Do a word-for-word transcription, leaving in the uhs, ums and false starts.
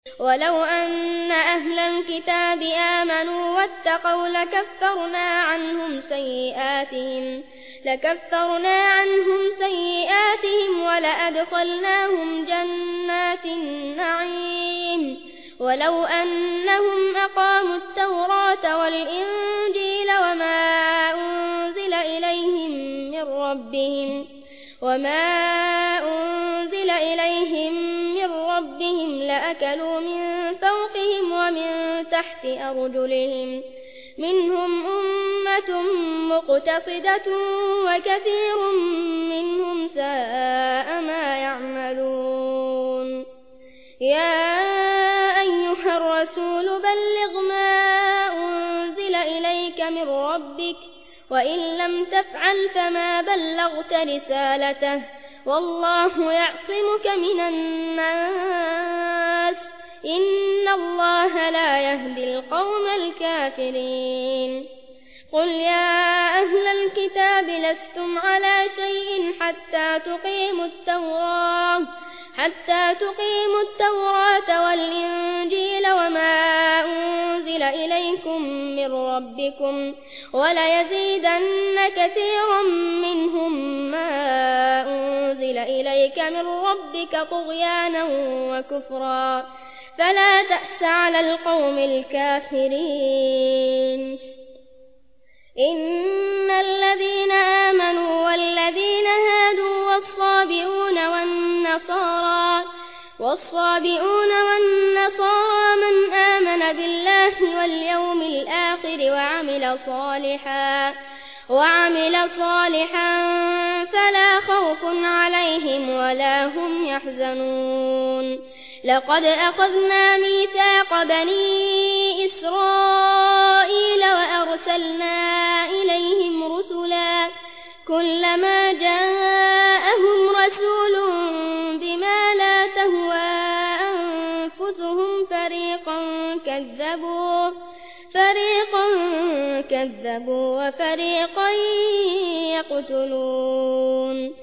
ولو أن أهل الكتاب آمنوا واتقوا لكفرنا عنهم سيئاتهم لكفرنا عنهم سيئاتهم ولأدخلناهم جنات النعيم ولو أنهم أقاموا التوراة والإنجيل وما أنزل إليهم من ربهم وما أنزل إليهم من ربهم لأكلوا من فوقهم ومن تحت أرجلهم منهم أمة مقتصدة وكثير منهم ساء ما يعملون يا أيها الرسول بلغ ما أنزل إليك من ربك وإن لم تفعل فما بلغت رسالته والله يعصمك من الناس إن الله لا يهدي القوم الكافرين قل يا أهل الكتاب لستم على شيء حتى تقيموا التوراة حتى تقيموا التوراة والإنجيل وما أنزل إليكم من ربكم وليزيدن كثيرا منهم ما أنزل إليك من ربك طغيانا وكفرا فلا تأس على القوم الكافرين إن الذين آمنوا والذين هادوا والصابئون والنصارى والصابئون والنصارى من آمن بالله واليوم الآخر وعمل صالحا وعمل صالحا فلا خوف عليهم ولا هم يحزنون لقد أخذنا ميثاق بني إسرائيل وأرسلنا إليهم رسلا كلما جاءهم رسول بما لا تهوى أنفسهم فريقا كذبوا فريقا كذبوا وفريقا يقتلون